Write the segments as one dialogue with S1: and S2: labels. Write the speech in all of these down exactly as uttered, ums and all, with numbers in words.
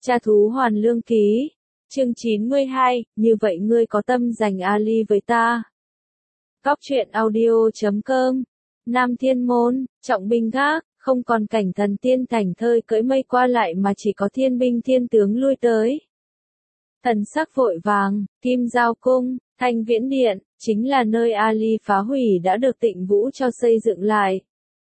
S1: Cha thú hoàn lương ký. Chương chín mươi hai, như vậy ngươi có tâm dành Ali với ta. Góc truyện audio chấm com. Nam Thiên Môn, trọng binh gác, không còn cảnh thần tiên thành thơi cưỡi mây qua lại mà chỉ có thiên binh thiên tướng lui tới. Thần sắc vội vàng, Kim Giao Cung, Thanh Viễn Điện, chính là nơi Ali phá hủy đã được Tịnh Vũ cho xây dựng lại.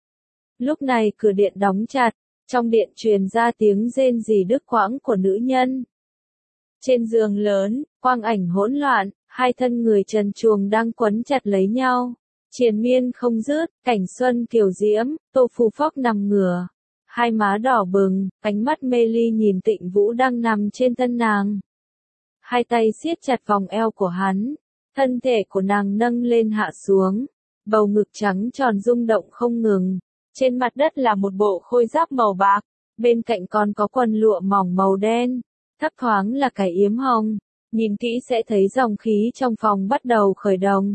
S1: Lúc này cửa điện đóng chặt, trong điện truyền ra tiếng rên rỉ đứt quãng của nữ nhân. Trên giường lớn, quang ảnh hỗn loạn, hai thân người trần truồng đang quấn chặt lấy nhau. Triền miên không dứt, cảnh xuân kiều diễm, Tô Phù Phóc nằm ngửa. Hai má đỏ bừng, ánh mắt mê ly nhìn Tịnh Vũ đang nằm trên thân nàng. Hai tay siết chặt vòng eo của hắn. Thân thể của nàng nâng lên hạ xuống. Bầu ngực trắng tròn rung động không ngừng. Trên mặt đất là một bộ khôi giáp màu bạc. Bên cạnh còn có quần lụa mỏng màu đen. Thấp thoáng là cái yếm hồng. Nhìn kỹ sẽ thấy dòng khí trong phòng bắt đầu khởi động.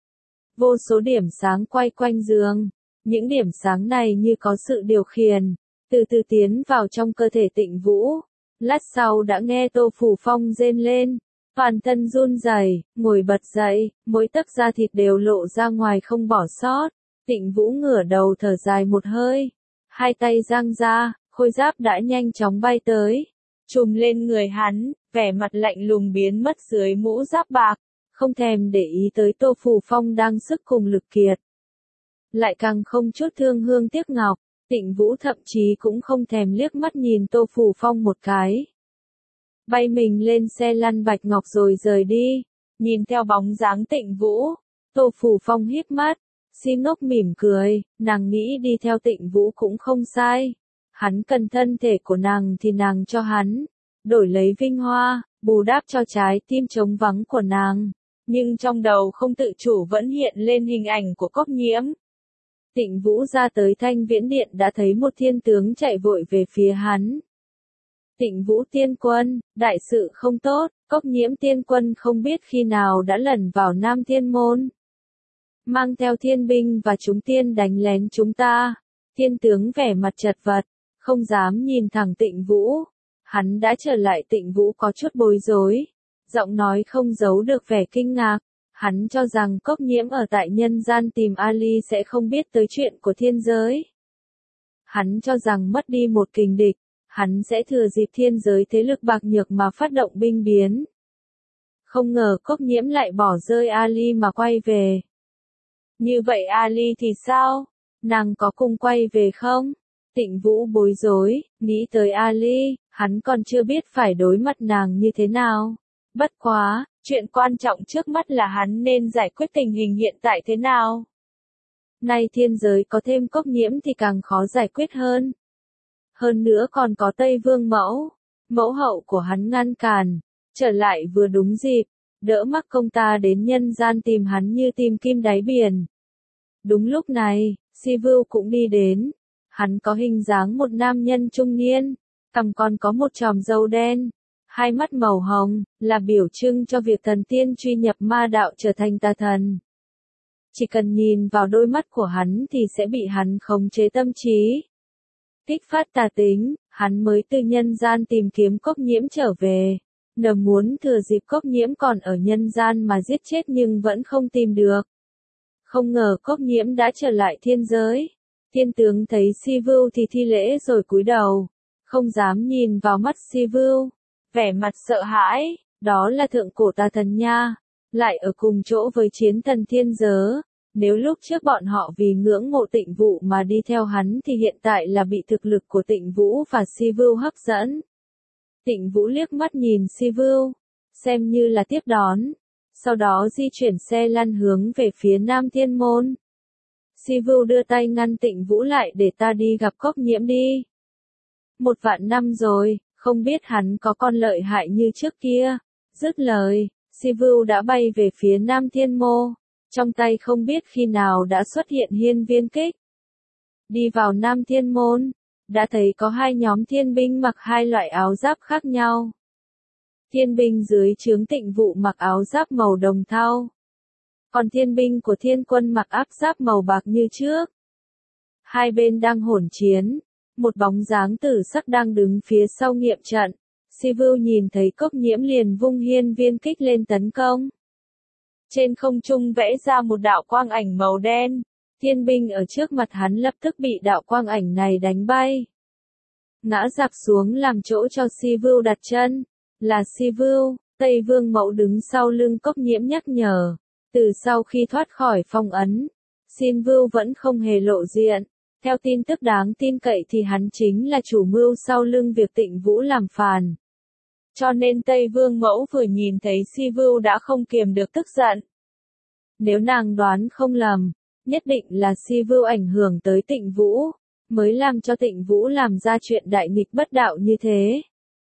S1: Vô số điểm sáng quay quanh giường. Những điểm sáng này như có sự điều khiển. Từ từ tiến vào trong cơ thể Tịnh Vũ. Lát sau đã nghe Tô Phủ Phong rên lên. Toàn thân run rẩy, ngồi bật dậy, mỗi tấc da thịt đều lộ ra ngoài không bỏ sót. Tịnh Vũ ngửa đầu thở dài một hơi. Hai tay giang ra, khôi giáp đã nhanh chóng bay tới. Trùm lên người hắn, vẻ mặt lạnh lùng biến mất dưới mũ giáp bạc. Không thèm để ý tới Tô Phủ Phong đang sức cùng lực kiệt. Lại càng không chút thương hương tiếc ngọc. Tịnh Vũ thậm chí cũng không thèm liếc mắt nhìn Tô Phủ Phong một cái. Bay mình lên xe lăn bạch ngọc rồi rời đi. Nhìn theo bóng dáng Tịnh Vũ, Tô Phủ Phong híp mắt, si ngốc mỉm cười, nàng nghĩ đi theo Tịnh Vũ cũng không sai. Hắn cần thân thể của nàng thì nàng cho hắn, đổi lấy vinh hoa, bù đắp cho trái tim trống vắng của nàng. Nhưng trong đầu không tự chủ vẫn hiện lên hình ảnh của Cốc Nhiễm. Tịnh Vũ ra tới Thanh Viễn Điện đã thấy một thiên tướng chạy vội về phía hắn. Tịnh Vũ tiên quân, đại sự không tốt, Cốc Nhiễm tiên quân không biết khi nào đã lẩn vào Nam Thiên Môn. Mang theo thiên binh và chúng tiên đánh lén chúng ta. Thiên tướng vẻ mặt chật vật, không dám nhìn thẳng Tịnh Vũ. Hắn đã trở lại. Tịnh Vũ có chút bối rối. Giọng nói không giấu được vẻ kinh ngạc. Hắn cho rằng Cốc Nhiễm ở tại nhân gian tìm Ali sẽ không biết tới chuyện của thiên giới. Hắn cho rằng mất đi một kình địch, hắn sẽ thừa dịp thiên giới thế lực bạc nhược mà phát động binh biến. Không ngờ Cốc Nhiễm lại bỏ rơi Ali mà quay về. Như vậy Ali thì sao? Nàng có cùng quay về không? Tịnh Vũ bối rối, nghĩ tới Ali, hắn còn chưa biết phải đối mặt nàng như thế nào. Bất quá, chuyện quan trọng trước mắt là hắn nên giải quyết tình hình hiện tại thế nào. Nay thiên giới có thêm Cốc Nhiễm thì càng khó giải quyết hơn. Hơn nữa còn có Tây Vương Mẫu, mẫu hậu của hắn ngăn cản, trở lại vừa đúng dịp, đỡ mắc công ta đến nhân gian tìm hắn như tìm kim đáy biển. Đúng lúc này, Si Vưu cũng đi đến, hắn có hình dáng một nam nhân trung niên, cằm còn có một chòm râu đen, hai mắt màu hồng, là biểu trưng cho việc thần tiên truy nhập ma đạo trở thành tà thần. Chỉ cần nhìn vào đôi mắt của hắn thì sẽ bị hắn khống chế tâm trí. Kích phát tà tính, hắn mới từ nhân gian tìm kiếm Cốc Nhiễm trở về. Nờ muốn thừa dịp Cốc Nhiễm còn ở nhân gian mà giết chết nhưng vẫn không tìm được. Không ngờ Cốc Nhiễm đã trở lại thiên giới. Thiên tướng thấy Si Vưu thì thi lễ rồi cúi đầu. Không dám nhìn vào mắt Si Vưu. Vẻ mặt sợ hãi, đó là thượng cổ tà thần nha. Lại ở cùng chỗ với chiến thần thiên giới. Nếu lúc trước bọn họ vì ngưỡng mộ Tịnh Vũ mà đi theo hắn thì hiện tại là bị thực lực của Tịnh Vũ và Si Vưu hấp dẫn. Tịnh Vũ liếc mắt nhìn Si Vưu, xem như là tiếp đón. Sau đó di chuyển xe lăn hướng về phía Nam Thiên Môn. Si Vưu đưa tay ngăn Tịnh Vũ lại để ta đi gặp Cốc Nhiễm đi. Một vạn năm rồi, không biết hắn có con lợi hại như trước kia. Dứt lời, Si Vưu đã bay về phía Nam Thiên Mô. Trong tay không biết khi nào đã xuất hiện hiên viên kích. Đi vào Nam Thiên Môn, đã thấy có hai nhóm thiên binh mặc hai loại áo giáp khác nhau. Thiên binh dưới trướng Tịnh Vũ mặc áo giáp màu đồng thau. Còn thiên binh của thiên quân mặc áp giáp màu bạc như trước. Hai bên đang hỗn chiến, một bóng dáng tử sắc đang đứng phía sau nghiệm trận. Sivu nhìn thấy Cốc Nhiễm liền vung hiên viên kích lên tấn công. Trên không trung vẽ ra một đạo quang ảnh màu đen, thiên binh ở trước mặt hắn lập tức bị đạo quang ảnh này đánh bay. Ngã giặc xuống làm chỗ cho Sivu đặt chân, là Sivu, Tây Vương Mẫu đứng sau lưng Cốc Nhiễm nhắc nhở, từ sau khi thoát khỏi phong ấn, Sivu vẫn không hề lộ diện. Theo tin tức đáng tin cậy thì hắn chính là chủ mưu sau lưng việc Tịnh Vũ làm phản. Cho nên Tây Vương Mẫu vừa nhìn thấy Sivu đã không kiềm được tức giận. Nếu nàng đoán không lầm, nhất định là Sivu ảnh hưởng tới Tịnh Vũ, mới làm cho Tịnh Vũ làm ra chuyện đại nghịch bất đạo như thế.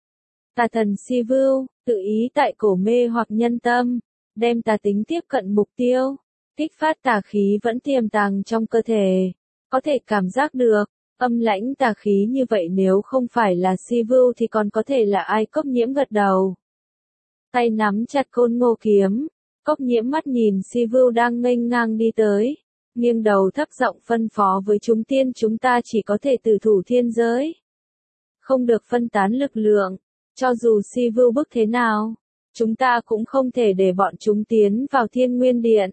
S1: Tà thần Sivu, tự ý tại cổ mê hoặc nhân tâm, đem tà tính tiếp cận mục tiêu, kích phát tà khí vẫn tiềm tàng trong cơ thể. Có thể cảm giác được, âm lãnh tà khí như vậy nếu không phải là Sivu thì còn có thể là ai? Cốc Nhiễm gật đầu. Tay nắm chặt côn ngô kiếm, Cốc Nhiễm mắt nhìn Sivu đang nghênh ngang đi tới, nghiêng đầu thấp giọng phân phó với chúng tiên chúng ta chỉ có thể tử thủ thiên giới. Không được phân tán lực lượng, cho dù Sivu bức thế nào, chúng ta cũng không thể để bọn chúng tiến vào Thiên Nguyên Điện.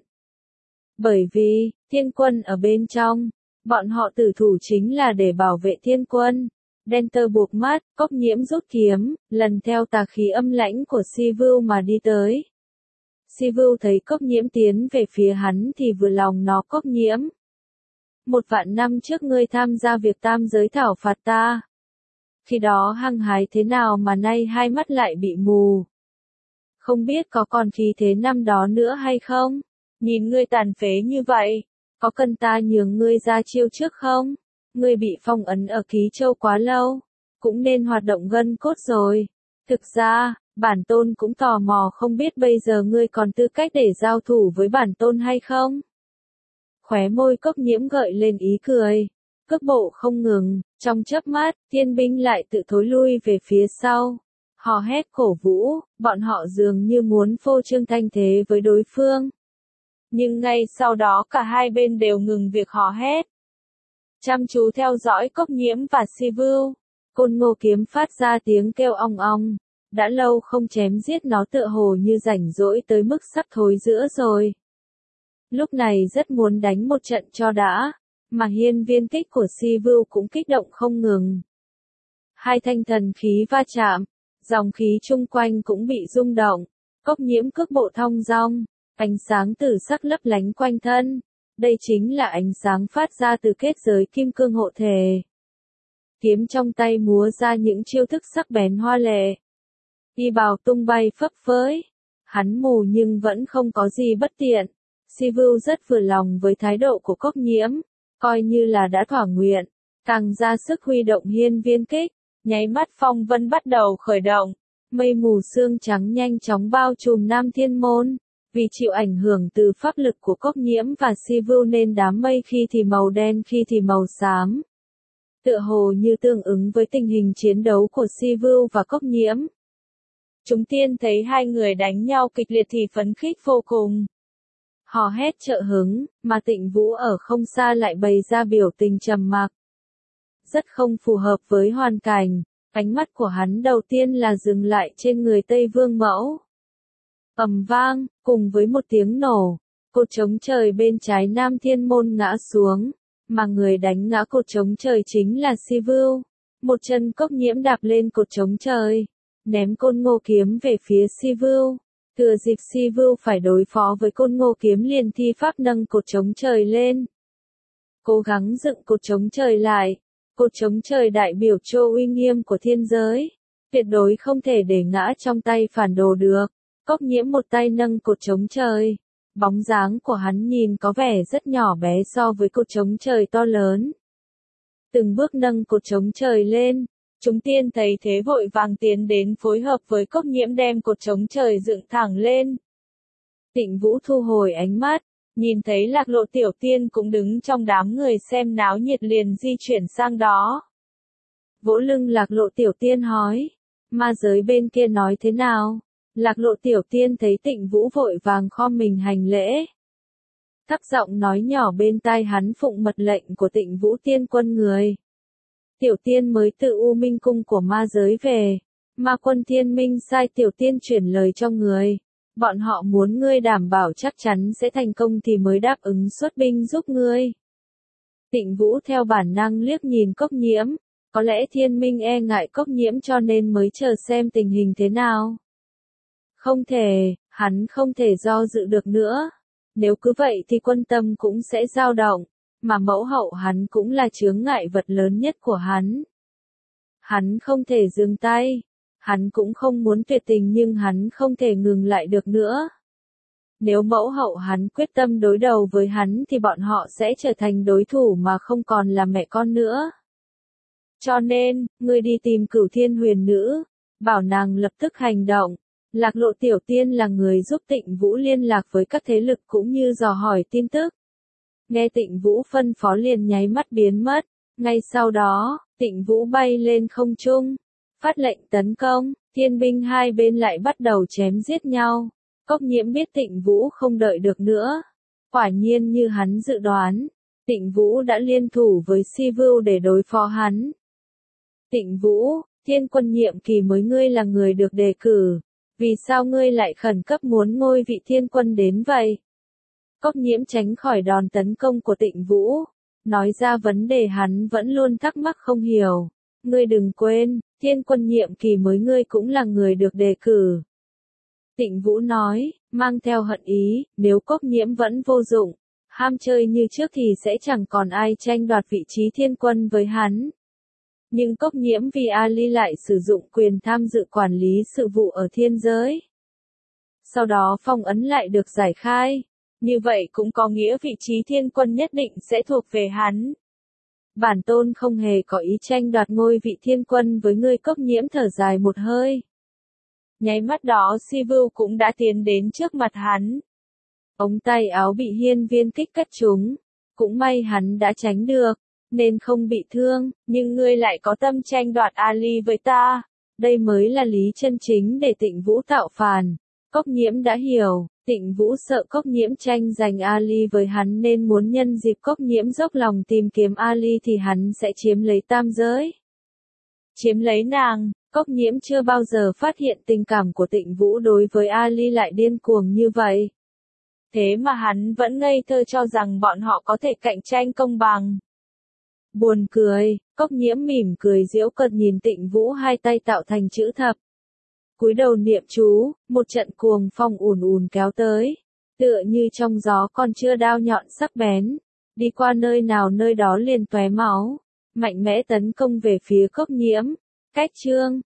S1: Bởi vì, thiên quân ở bên trong. Bọn họ tử thủ chính là để bảo vệ thiên quân. Đen tơ buộc mắt, Cốc Nhiễm rút kiếm, lần theo tà khí âm lãnh của Sivu mà đi tới. Sivu thấy Cốc Nhiễm tiến về phía hắn thì vừa lòng nó. Cốc Nhiễm, một vạn năm trước ngươi tham gia việc tam giới thảo phạt ta. Khi đó hăng hái thế nào mà nay hai mắt lại bị mù. Không biết có còn khí thế năm đó nữa hay không? Nhìn ngươi tàn phế như vậy. Có cần ta nhường ngươi ra chiêu trước không? Ngươi bị phong ấn ở Ký Châu quá lâu, cũng nên hoạt động gân cốt rồi. Thực ra, bản tôn cũng tò mò không biết bây giờ ngươi còn tư cách để giao thủ với bản tôn hay không? Khóe môi Cốc Nhiễm gợi lên ý cười, cước bộ không ngừng, trong chớp mắt, thiên binh lại tự thối lui về phía sau. Hò hét cổ vũ, bọn họ dường như muốn phô trương thanh thế với đối phương. Nhưng ngay sau đó cả hai bên đều ngừng việc hò hét. Chăm chú theo dõi Cốc Nhiễm và Sivu, côn ngô kiếm phát ra tiếng kêu ong ong. Đã lâu không chém giết nó tựa hồ như rảnh rỗi tới mức sắp thối rữa rồi. Lúc này rất muốn đánh một trận cho đã, mà hiên viên kích của Sivu cũng kích động không ngừng. Hai thanh thần khí va chạm, dòng khí chung quanh cũng bị rung động. Cốc Nhiễm cước bộ thong dong. Ánh sáng tử sắc lấp lánh quanh thân, đây chính là ánh sáng phát ra từ kết giới kim cương hộ thể. Kiếm trong tay múa ra những chiêu thức sắc bén hoa lệ. Y bào tung bay phấp phới, hắn mù nhưng vẫn không có gì bất tiện. Sivu rất vừa lòng với thái độ của Cốc Nhiễm, coi như là đã thỏa nguyện, càng ra sức huy động hiên viên kích, nháy mắt phong vân bắt đầu khởi động, mây mù sương trắng nhanh chóng bao trùm Nam Thiên Môn. Vì chịu ảnh hưởng từ pháp lực của Cốc Nhiễm và Sivu nên đám mây khi thì màu đen khi thì màu xám. Tựa hồ như tương ứng với tình hình chiến đấu của Sivu và Cốc Nhiễm. Chúng tiên thấy hai người đánh nhau kịch liệt thì phấn khích vô cùng. Hò hét trợ hứng, mà Tịnh Vũ ở không xa lại bày ra biểu tình trầm mặc. Rất không phù hợp với hoàn cảnh, ánh mắt của hắn đầu tiên là dừng lại trên người Tây Vương Mẫu. Ầm vang, cùng với một tiếng nổ, cột trống trời bên trái Nam Thiên Môn ngã xuống, mà người đánh ngã cột trống trời chính là Sivu. Một chân Cốc Nhiễm đạp lên cột trống trời, ném côn ngô kiếm về phía Sivu. Thừa dịp Sivu phải đối phó với côn ngô kiếm liền thi pháp nâng cột trống trời lên. Cố gắng dựng cột trống trời lại, cột trống trời đại biểu cho uy nghiêm của thiên giới, tuyệt đối không thể để ngã trong tay phản đồ được. Cốc Nhiễm một tay nâng cột trống trời, bóng dáng của hắn nhìn có vẻ rất nhỏ bé so với cột trống trời to lớn. Từng bước nâng cột trống trời lên, chúng tiên thấy thế vội vàng tiến đến phối hợp với Cốc Nhiễm đem cột trống trời dựng thẳng lên. Tịnh Vũ thu hồi ánh mắt, nhìn thấy Lạc Lộ tiểu tiên cũng đứng trong đám người xem náo nhiệt liền di chuyển sang đó. Vỗ lưng Lạc Lộ tiểu tiên hỏi, ma giới bên kia nói thế nào? Lạc Lộ tiểu tiên thấy Tịnh Vũ vội vàng khom mình hành lễ. Thấp giọng nói nhỏ bên tai hắn phụng mật lệnh của Tịnh Vũ tiên quân người. Tiểu tiên mới từ U Minh cung của ma giới về, Ma quân thiên minh sai tiểu tiên chuyển lời cho người. Bọn họ muốn ngươi đảm bảo chắc chắn sẽ thành công thì mới đáp ứng xuất binh giúp ngươi. Tịnh Vũ theo bản năng liếc nhìn Cốc Nhiễm. Có lẽ thiên minh e ngại Cốc Nhiễm cho nên mới chờ xem tình hình thế nào. Không thể, hắn không thể do dự được nữa. Nếu cứ vậy thì quân tâm cũng sẽ dao động, mà mẫu hậu hắn cũng là chướng ngại vật lớn nhất của hắn. Hắn không thể dừng tay, hắn cũng không muốn tuyệt tình nhưng hắn không thể ngừng lại được nữa. Nếu mẫu hậu hắn quyết tâm đối đầu với hắn thì bọn họ sẽ trở thành đối thủ mà không còn là mẹ con nữa. Cho nên, ngươi đi tìm Cửu Thiên Huyền Nữ, bảo nàng lập tức hành động. Lạc Lộ tiểu tiên là người giúp Tịnh Vũ liên lạc với các thế lực cũng như dò hỏi tin tức. Nghe Tịnh Vũ phân phó liền nháy mắt biến mất, ngay sau đó, Tịnh Vũ bay lên không trung, phát lệnh tấn công, thiên binh hai bên lại bắt đầu chém giết nhau. Cốc Nhiễm biết Tịnh Vũ không đợi được nữa. Quả nhiên như hắn dự đoán, Tịnh Vũ đã liên thủ với Si Vưu để đối phó hắn. Tịnh Vũ, thiên quân nhiệm kỳ mới ngươi là người được đề cử. Vì sao ngươi lại khẩn cấp muốn ngôi vị thiên quân đến vậy? Cốc Nhiễm tránh khỏi đòn tấn công của Tịnh Vũ, nói ra vấn đề hắn vẫn luôn thắc mắc không hiểu. Ngươi đừng quên, thiên quân nhiệm kỳ mới ngươi cũng là người được đề cử. Tịnh Vũ nói, mang theo hận ý, nếu Cốc Nhiễm vẫn vô dụng, ham chơi như trước thì sẽ chẳng còn ai tranh đoạt vị trí thiên quân với hắn. Nhưng Cốc Nhiễm vì Ali lại sử dụng quyền tham dự quản lý sự vụ ở thiên giới. Sau đó phong ấn lại được giải khai. Như vậy cũng có nghĩa vị trí thiên quân nhất định sẽ thuộc về hắn. Bản tôn không hề có ý tranh đoạt ngôi vị thiên quân với ngươi. Cốc Nhiễm thở dài một hơi. Nháy mắt đó Si Vưu cũng đã tiến đến trước mặt hắn. Ống tay áo bị hiên viên kích cắt trúng. Cũng may hắn đã tránh được, nên không bị thương, nhưng ngươi lại có tâm tranh đoạt Ali với ta. Đây mới là lý chân chính để Tịnh Vũ tạo phản. Cốc Nhiễm đã hiểu, Tịnh Vũ sợ Cốc Nhiễm tranh giành Ali với hắn nên muốn nhân dịp Cốc Nhiễm dốc lòng tìm kiếm Ali thì hắn sẽ chiếm lấy tam giới. Chiếm lấy nàng, Cốc Nhiễm chưa bao giờ phát hiện tình cảm của Tịnh Vũ đối với Ali lại điên cuồng như vậy. Thế mà hắn vẫn ngây thơ cho rằng bọn họ có thể cạnh tranh công bằng. Buồn cười, Cốc Nhiễm mỉm cười giễu cợt nhìn Tịnh Vũ hai tay tạo thành chữ thập. Cúi đầu niệm chú, một trận cuồng phong ùn ùn kéo tới. Tựa như trong gió còn chưa đao nhọn sắc bén. Đi qua nơi nào nơi đó liền tóe máu. Mạnh mẽ tấn công về phía Cốc Nhiễm. Cách chương.